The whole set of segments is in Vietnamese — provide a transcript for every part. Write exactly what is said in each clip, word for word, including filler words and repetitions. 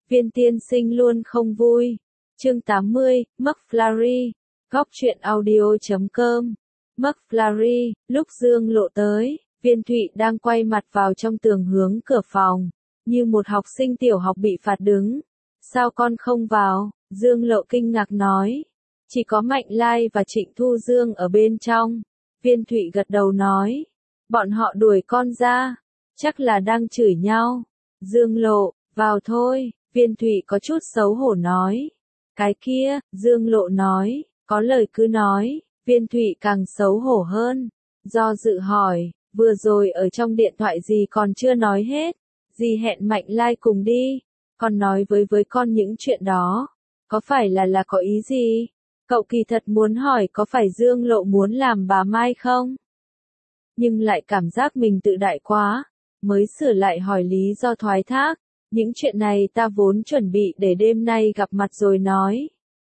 Viên tiên sinh luôn không vui. Chương tám mươi, McFlurry. Góc truyện audio chấm com. McFlurry, lúc Dương Lộ tới, Viên Thụy đang quay mặt vào trong tường hướng cửa phòng, như một học sinh tiểu học bị phạt đứng. Sao con không vào? Dương Lộ kinh ngạc nói. Chỉ có Mạnh Lai và Trịnh Thu Dương ở bên trong. Viên Thụy gật đầu nói. Bọn họ đuổi con ra. Chắc là đang chửi nhau. Dương Lộ, vào thôi. Viên Thụy có chút xấu hổ nói. Cái kia, Dương Lộ nói, có lời cứ nói. Viên Thụy càng xấu hổ hơn. Do dự hỏi, vừa rồi ở trong điện thoại gì còn chưa nói hết. Dì hẹn Mạnh Lai cùng đi. Con nói với với con những chuyện đó. Có phải là là có ý gì? Cậu kỳ thật muốn hỏi có phải Dương Lộ muốn làm bà Mai không? Nhưng lại cảm giác mình tự đại quá. Mới sửa lại hỏi lý do thoái thác. Những chuyện này ta vốn chuẩn bị để đêm nay gặp mặt rồi nói.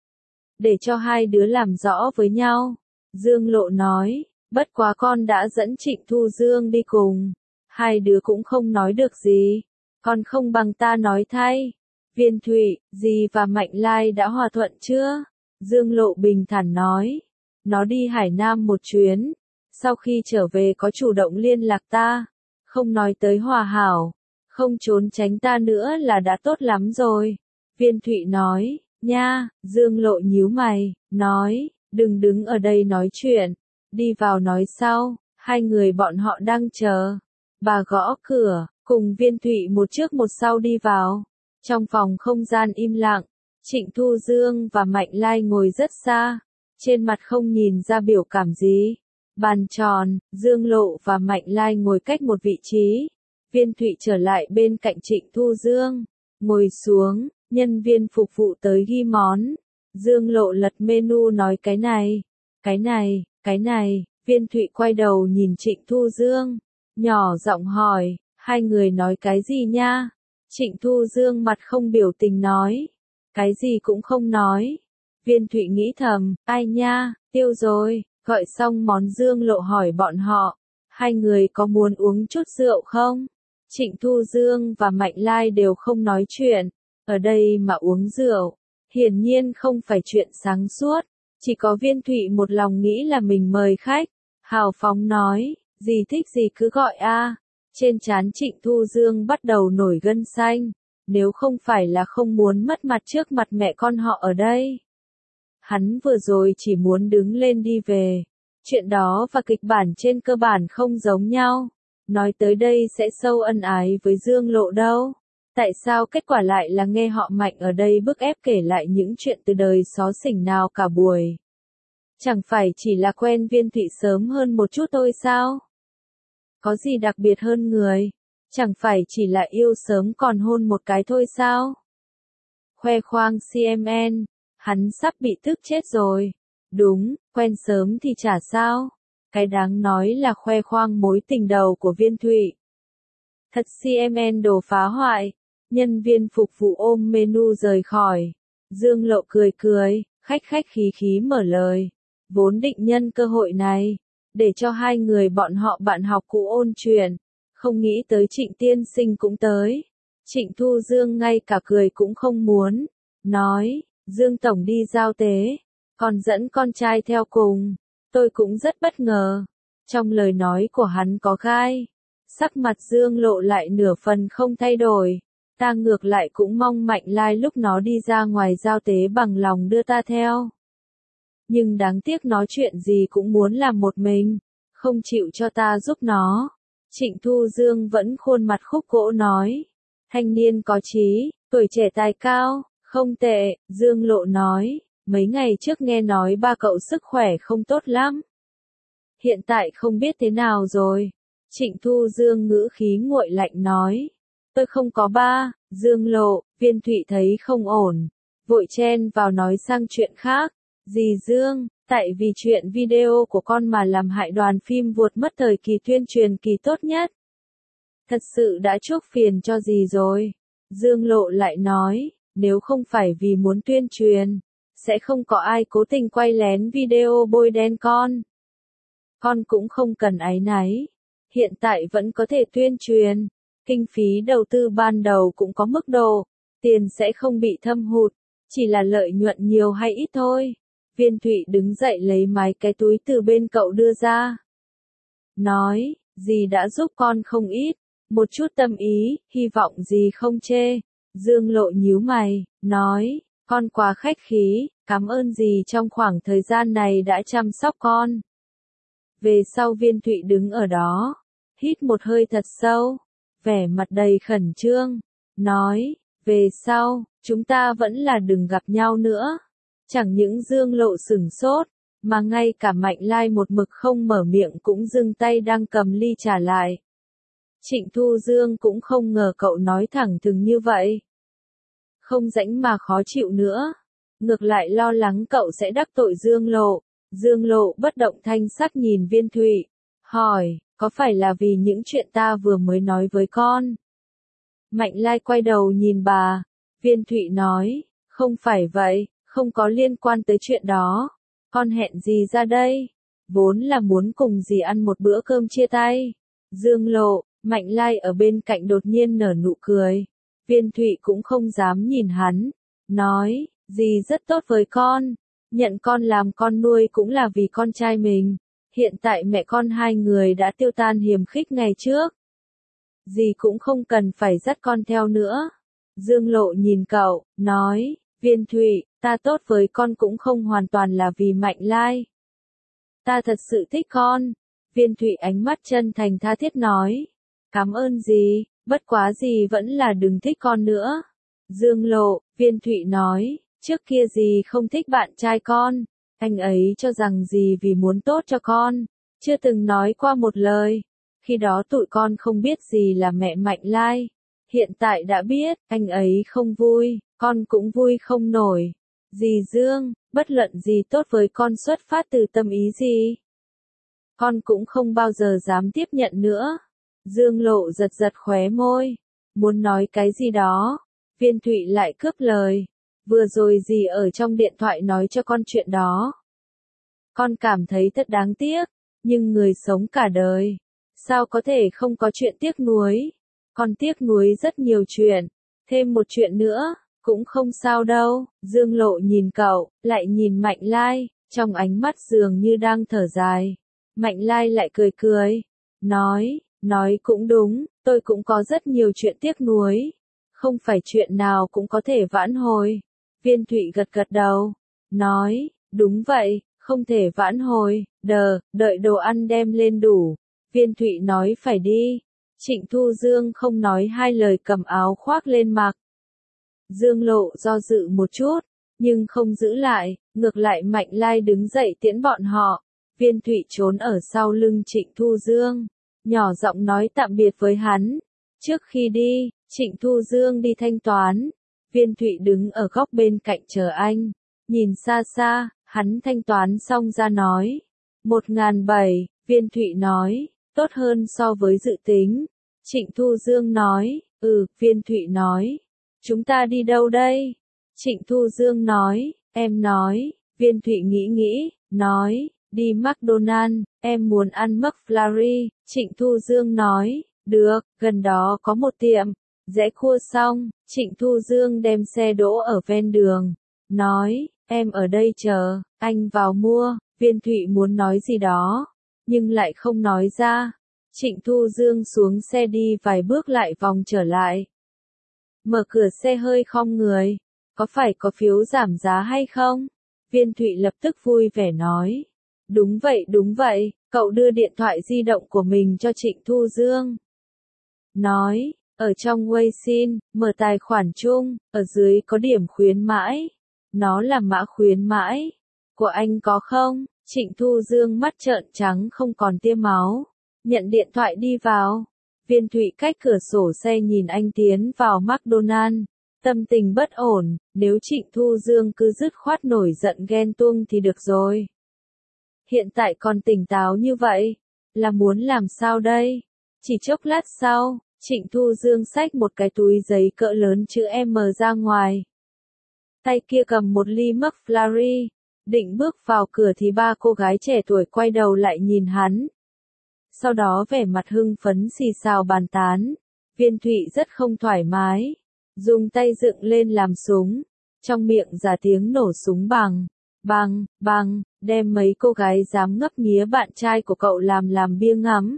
Để cho hai đứa làm rõ với nhau. Dương Lộ nói, bất quá con đã dẫn Trịnh Thu Dương đi cùng. Hai đứa cũng không nói được gì. Con không bằng ta nói thay. Viên Thụy, dì và Mạnh Lai đã hòa thuận chưa? Dương Lộ bình thản nói. Nó đi Hải Nam một chuyến. Sau khi trở về có chủ động liên lạc ta. Không nói tới hòa hảo. Không trốn tránh ta nữa là đã tốt lắm rồi. Viên Thụy nói, nha, Dương Lộ nhíu mày, nói, đừng đứng ở đây nói chuyện, đi vào nói sau, hai người bọn họ đang chờ. Bà gõ cửa, cùng Viên Thụy một trước một sau đi vào. Trong phòng không gian im lặng, Trịnh Thu Dương và Mạnh Lai ngồi rất xa, trên mặt không nhìn ra biểu cảm gì. Bàn tròn, Dương Lộ và Mạnh Lai ngồi cách một vị trí. Viên Thụy trở lại bên cạnh Trịnh Thu Dương, ngồi xuống, nhân viên phục vụ tới ghi món. Dương Lộ lật menu nói cái này, cái này, cái này. Viên Thụy quay đầu nhìn Trịnh Thu Dương, nhỏ giọng hỏi, hai người nói cái gì nha? Trịnh Thu Dương mặt không biểu tình nói, cái gì cũng không nói. Viên Thụy nghĩ thầm, ai nha, tiêu rồi. Gọi xong món Dương Lộ hỏi bọn họ, hai người có muốn uống chút rượu không? Trịnh Thu Dương và Mạnh Lai đều không nói chuyện, ở đây mà uống rượu, hiển nhiên không phải chuyện sáng suốt, chỉ có Viên Thụy một lòng nghĩ là mình mời khách, hào phóng nói, gì thích gì cứ gọi a. Trên trán Trịnh Thu Dương bắt đầu nổi gân xanh, nếu không phải là không muốn mất mặt trước mặt mẹ con họ ở đây. Hắn vừa rồi chỉ muốn đứng lên đi về, chuyện đó và kịch bản trên cơ bản không giống nhau. Nói tới đây sẽ sâu ân ái với Dương Lộ đâu. Tại sao kết quả lại là nghe họ Mạnh ở đây bức ép kể lại những chuyện từ đời xó xỉnh nào cả buổi? Chẳng phải chỉ là quen Viên Thụy sớm hơn một chút thôi sao? Có gì đặc biệt hơn người? Chẳng phải chỉ là yêu sớm còn hôn một cái thôi sao? Khoe khoang xê em en, hắn sắp bị tức chết rồi. Đúng, quen sớm thì chả sao. Cái đáng nói là khoe khoang mối tình đầu của Viên Thụy. Thật xê em en đồ phá hoại. Nhân viên phục vụ ôm menu rời khỏi. Dương Lộ cười cười, khách khách khí khí mở lời. Vốn định nhân cơ hội này, để cho hai người bọn họ bạn học cũ ôn chuyện. Không nghĩ tới Trịnh tiên sinh cũng tới. Trịnh Thu Dương ngay cả cười cũng không muốn. Nói, Dương Tổng đi giao tế. Còn dẫn con trai theo cùng. Tôi cũng rất bất ngờ. Trong lời nói của hắn có gai. Sắc mặt Dương Lộ lại nửa phần không thay đổi. Ta ngược lại cũng mong Mạnh Lai lúc nó đi ra ngoài giao tế bằng lòng đưa ta theo. Nhưng đáng tiếc nó chuyện gì cũng muốn làm một mình. Không chịu cho ta giúp nó. Trịnh Thu Dương vẫn khuôn mặt khúc gỗ nói. Thanh niên có chí, tuổi trẻ tài cao, không tệ, Dương Lộ nói. Mấy ngày trước nghe nói ba cậu sức khỏe không tốt lắm. Hiện tại không biết thế nào rồi. Trịnh Thu Dương ngữ khí nguội lạnh nói. Tôi không có ba, Dương Lộ. Viên Thụy thấy không ổn. Vội chen vào nói sang chuyện khác. Dì Dương, tại vì chuyện video của con mà làm hại đoàn phim vụt mất thời kỳ tuyên truyền kỳ tốt nhất. Thật sự đã chuốc phiền cho dì rồi. Dương Lộ lại nói, nếu không phải vì muốn tuyên truyền, sẽ không có ai cố tình quay lén video bôi đen con. Con cũng không cần áy náy. Hiện tại vẫn có thể tuyên truyền. Kinh phí đầu tư ban đầu cũng có mức độ. Tiền sẽ không bị thâm hụt, chỉ là lợi nhuận nhiều hay ít thôi. Viên Thụy đứng dậy lấy mấy cái túi từ bên cậu đưa ra. Nói, dì đã giúp con không ít, một chút tâm ý, hy vọng dì không chê. Dương Lộ nhíu mày, nói, con quá khách khí, cảm ơn dì trong khoảng thời gian này đã chăm sóc con. Về sau Viên Thụy đứng ở đó, hít một hơi thật sâu, vẻ mặt đầy khẩn trương, nói, về sau, chúng ta vẫn là đừng gặp nhau nữa. Chẳng những Dương Lộ sửng sốt, mà ngay cả Mạnh Lai một mực không mở miệng cũng dừng tay đang cầm ly trả lại. Trịnh Thu Dương cũng không ngờ cậu nói thẳng thừng như vậy. Không rãnh mà khó chịu nữa, ngược lại lo lắng cậu sẽ đắc tội Dương Lộ. Dương Lộ bất động thanh sắc nhìn Viên Thụy, hỏi, có phải là vì những chuyện ta vừa mới nói với con? Mạnh Lai quay đầu nhìn bà, Viên Thụy nói, không phải vậy, không có liên quan tới chuyện đó. Con hẹn dì ra đây, vốn là muốn cùng dì ăn một bữa cơm chia tay. Dương Lộ, Mạnh Lai ở bên cạnh đột nhiên nở nụ cười. Viên Thụy cũng không dám nhìn hắn, nói, dì rất tốt với con, nhận con làm con nuôi cũng là vì con trai mình. Hiện tại mẹ con hai người đã tiêu tan hiềm khích ngày trước. Dì cũng không cần phải dắt con theo nữa. Dương Lộ nhìn cậu, nói, Viên Thụy, ta tốt với con cũng không hoàn toàn là vì Mạnh Lai. Ta thật sự thích con. Viên Thụy ánh mắt chân thành tha thiết nói, cảm ơn dì, bất quá dì vẫn là đừng thích con nữa. Dương Lộ, Viên Thụy nói, trước kia dì không thích bạn trai con, anh ấy cho rằng dì vì muốn tốt cho con, chưa từng nói qua một lời. Khi đó tụi con không biết gì là mẹ Mạnh Lai. Hiện tại đã biết, anh ấy không vui, con cũng vui không nổi. Dì Dương, bất luận gì tốt với con xuất phát từ tâm ý gì, con cũng không bao giờ dám tiếp nhận nữa. Dương Lộ giật giật khóe môi, muốn nói cái gì đó. Viên Thụy lại cướp lời, vừa rồi dì ở trong điện thoại nói cho con chuyện đó. Con cảm thấy thật đáng tiếc, nhưng người sống cả đời, sao có thể không có chuyện tiếc nuối. Con tiếc nuối rất nhiều chuyện, thêm một chuyện nữa, cũng không sao đâu. Dương Lộ nhìn cậu, lại nhìn Mạnh Lai, trong ánh mắt dường như đang thở dài. Mạnh Lai lại cười cười, nói, nói cũng đúng, tôi cũng có rất nhiều chuyện tiếc nuối, không phải chuyện nào cũng có thể vãn hồi. Viên Thụy gật gật đầu, nói, đúng vậy, không thể vãn hồi, đờ, đợi đồ ăn đem lên đủ. Viên Thụy nói phải đi. Trịnh Thu Dương không nói hai lời cầm áo khoác lên mặc. Dương Lộ do dự một chút, nhưng không giữ lại, ngược lại Mạnh Lai đứng dậy tiễn bọn họ. Viên Thụy trốn ở sau lưng Trịnh Thu Dương, nhỏ giọng nói tạm biệt với hắn. Trước khi đi, Trịnh Thu Dương đi thanh toán. Viên Thụy đứng ở góc bên cạnh chờ anh, nhìn xa xa, hắn thanh toán xong ra nói. Một ngàn bảy, Viên Thụy nói, tốt hơn so với dự tính. Trịnh Thu Dương nói, ừ, Viên Thụy nói, chúng ta đi đâu đây? Trịnh Thu Dương nói, em nói. Viên Thụy nghĩ nghĩ, nói, đi McDonald's, em muốn ăn McFlurry. Trịnh Thu Dương nói, được, gần đó có một tiệm. Rẽ cua xong, Trịnh Thu Dương đem xe đỗ ở ven đường, nói, em ở đây chờ, anh vào mua. Viên Thụy muốn nói gì đó, nhưng lại không nói ra. Trịnh Thu Dương xuống xe đi vài bước lại vòng trở lại. Mở cửa xe hơi khom người, có phải có phiếu giảm giá hay không? Viên Thụy lập tức vui vẻ nói. Đúng vậy đúng vậy, cậu đưa điện thoại di động của mình cho Trịnh Thu Dương. Nói, ở trong Weixin, mở tài khoản chung, ở dưới có điểm khuyến mãi. Nó là mã khuyến mãi. Của anh có không? Trịnh Thu Dương mắt trợn trắng không còn tia máu. Nhận điện thoại đi vào. Viên Thụy cách cửa sổ xe nhìn anh tiến vào McDonald's. Tâm tình bất ổn, nếu Trịnh Thu Dương cứ dứt khoát nổi giận ghen tuông thì được rồi. Hiện tại còn tỉnh táo như vậy, là muốn làm sao đây? Chỉ chốc lát sau, Trịnh Thu Dương xách một cái túi giấy cỡ lớn chữ M ra ngoài. Tay kia cầm một ly McFlurry, định bước vào cửa thì ba cô gái trẻ tuổi quay đầu lại nhìn hắn. Sau đó vẻ mặt hưng phấn xì xào bàn tán. Viên Thụy rất không thoải mái. dùng tay dựng lên làm súng, trong miệng ra tiếng nổ súng bằng, bằng, bằng, đem mấy cô gái dám ngấp nghía bạn trai của cậu làm làm bia ngắm.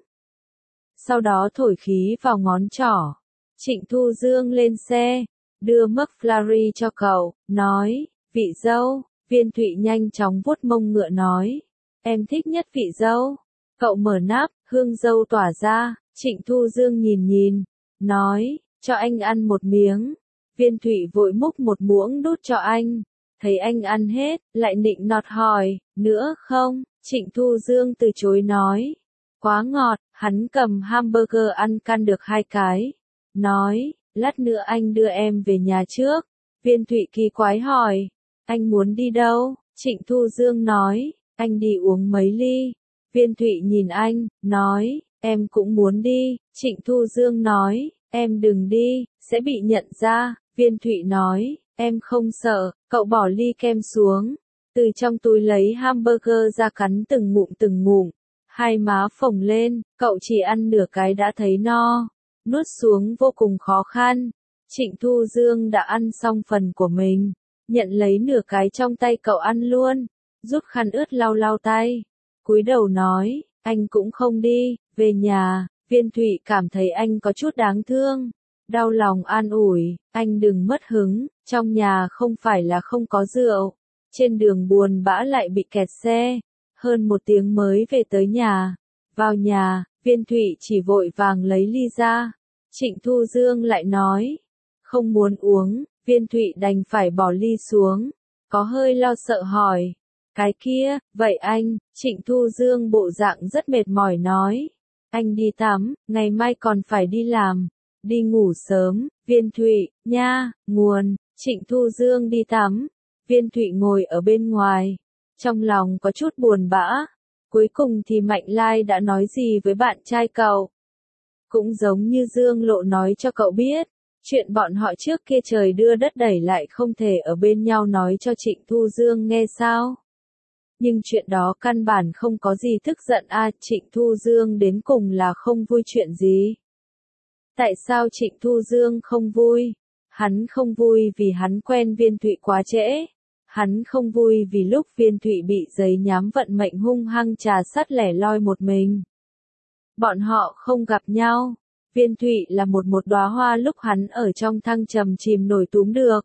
Sau đó thổi khí vào ngón trỏ. Trịnh Thu Dương lên xe, đưa McFlurry cho cậu, nói, vị dâu. Viên Thụy nhanh chóng vuốt mông ngựa nói, em thích nhất vị dâu. Cậu mở nắp, hương dâu tỏa ra, Trịnh Thu Dương nhìn nhìn, nói, cho anh ăn một miếng. Viên Thụy vội múc một muỗng đút cho anh, thấy anh ăn hết, lại nịnh nọt hỏi, nữa không? Trịnh Thu Dương từ chối nói, quá ngọt. Hắn cầm hamburger ăn căn được hai cái, nói, lát nữa anh đưa em về nhà trước. Viên Thụy kỳ quái hỏi, anh muốn đi đâu? Trịnh Thu Dương nói, anh đi uống mấy ly. Viên Thụy nhìn anh, nói, em cũng muốn đi. Trịnh Thu Dương nói, em đừng đi, sẽ bị nhận ra. Viên Thụy nói, em không sợ. Cậu bỏ ly kem xuống, từ trong túi lấy hamburger ra cắn từng ngụm từng ngụm. Hai má phồng lên, cậu chỉ ăn nửa cái đã thấy no, nuốt xuống vô cùng khó khăn. Trịnh Thu Dương đã ăn xong phần của mình, nhận lấy nửa cái trong tay cậu ăn luôn, rút khăn ướt lau lau tay, cúi đầu nói, anh cũng không đi, về nhà. Viên Thụy cảm thấy anh có chút đáng thương, đau lòng an ủi, anh đừng mất hứng, trong nhà không phải là không có rượu. Trên đường buồn bã lại bị kẹt xe. Hơn một tiếng mới về tới nhà. Vào nhà, Viên Thụy chỉ vội vàng lấy ly ra. Trịnh Thu Dương lại nói, không muốn uống. Viên Thụy đành phải bỏ ly xuống, có hơi lo sợ hỏi, cái kia, vậy anh? Trịnh Thu Dương bộ dạng rất mệt mỏi nói, anh đi tắm, ngày mai còn phải đi làm, đi ngủ sớm. Viên Thụy, nha, nguồn. Trịnh Thu Dương đi tắm, Viên Thụy ngồi ở bên ngoài. Trong lòng có chút buồn bã, cuối cùng thì Mạnh Lai đã nói gì với bạn trai cậu? Cũng giống như Dương Lộ nói cho cậu biết, chuyện bọn họ trước kia trời đưa đất đẩy lại không thể ở bên nhau nói cho Trịnh Thu Dương nghe sao? Nhưng chuyện đó căn bản không có gì tức giận a, Trịnh Thu Dương đến cùng là không vui chuyện gì? Tại sao Trịnh Thu Dương không vui? Hắn không vui vì hắn quen Viên Thụy quá trễ. Hắn không vui vì lúc Viên Thụy bị giấy nhám vận mệnh hung hăng trà sắt lẻ loi một mình. Bọn họ không gặp nhau. Viên Thụy là một một đóa hoa lúc hắn ở trong thăng trầm chìm nổi túm được.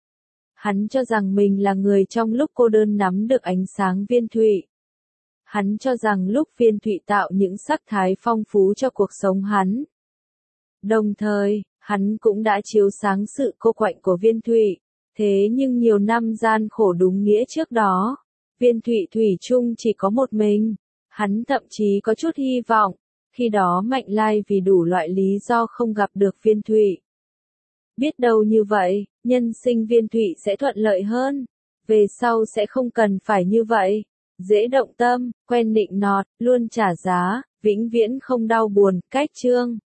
Hắn cho rằng mình là người trong lúc cô đơn nắm được ánh sáng Viên Thụy. Hắn cho rằng lúc Viên Thụy tạo những sắc thái phong phú cho cuộc sống hắn. Đồng thời, hắn cũng đã chiếu sáng sự cô quạnh của Viên Thụy. Thế nhưng nhiều năm gian khổ đúng nghĩa trước đó, Viên Thụy thủy chung chỉ có một mình. Hắn thậm chí có chút hy vọng, khi đó Mạnh Lai vì đủ loại lý do không gặp được Viên Thụy. Biết đâu như vậy, nhân sinh Viên Thụy sẽ thuận lợi hơn, về sau sẽ không cần phải như vậy. Dễ động tâm, quen nịnh nọt, luôn trả giá, vĩnh viễn không đau buồn. Cách chương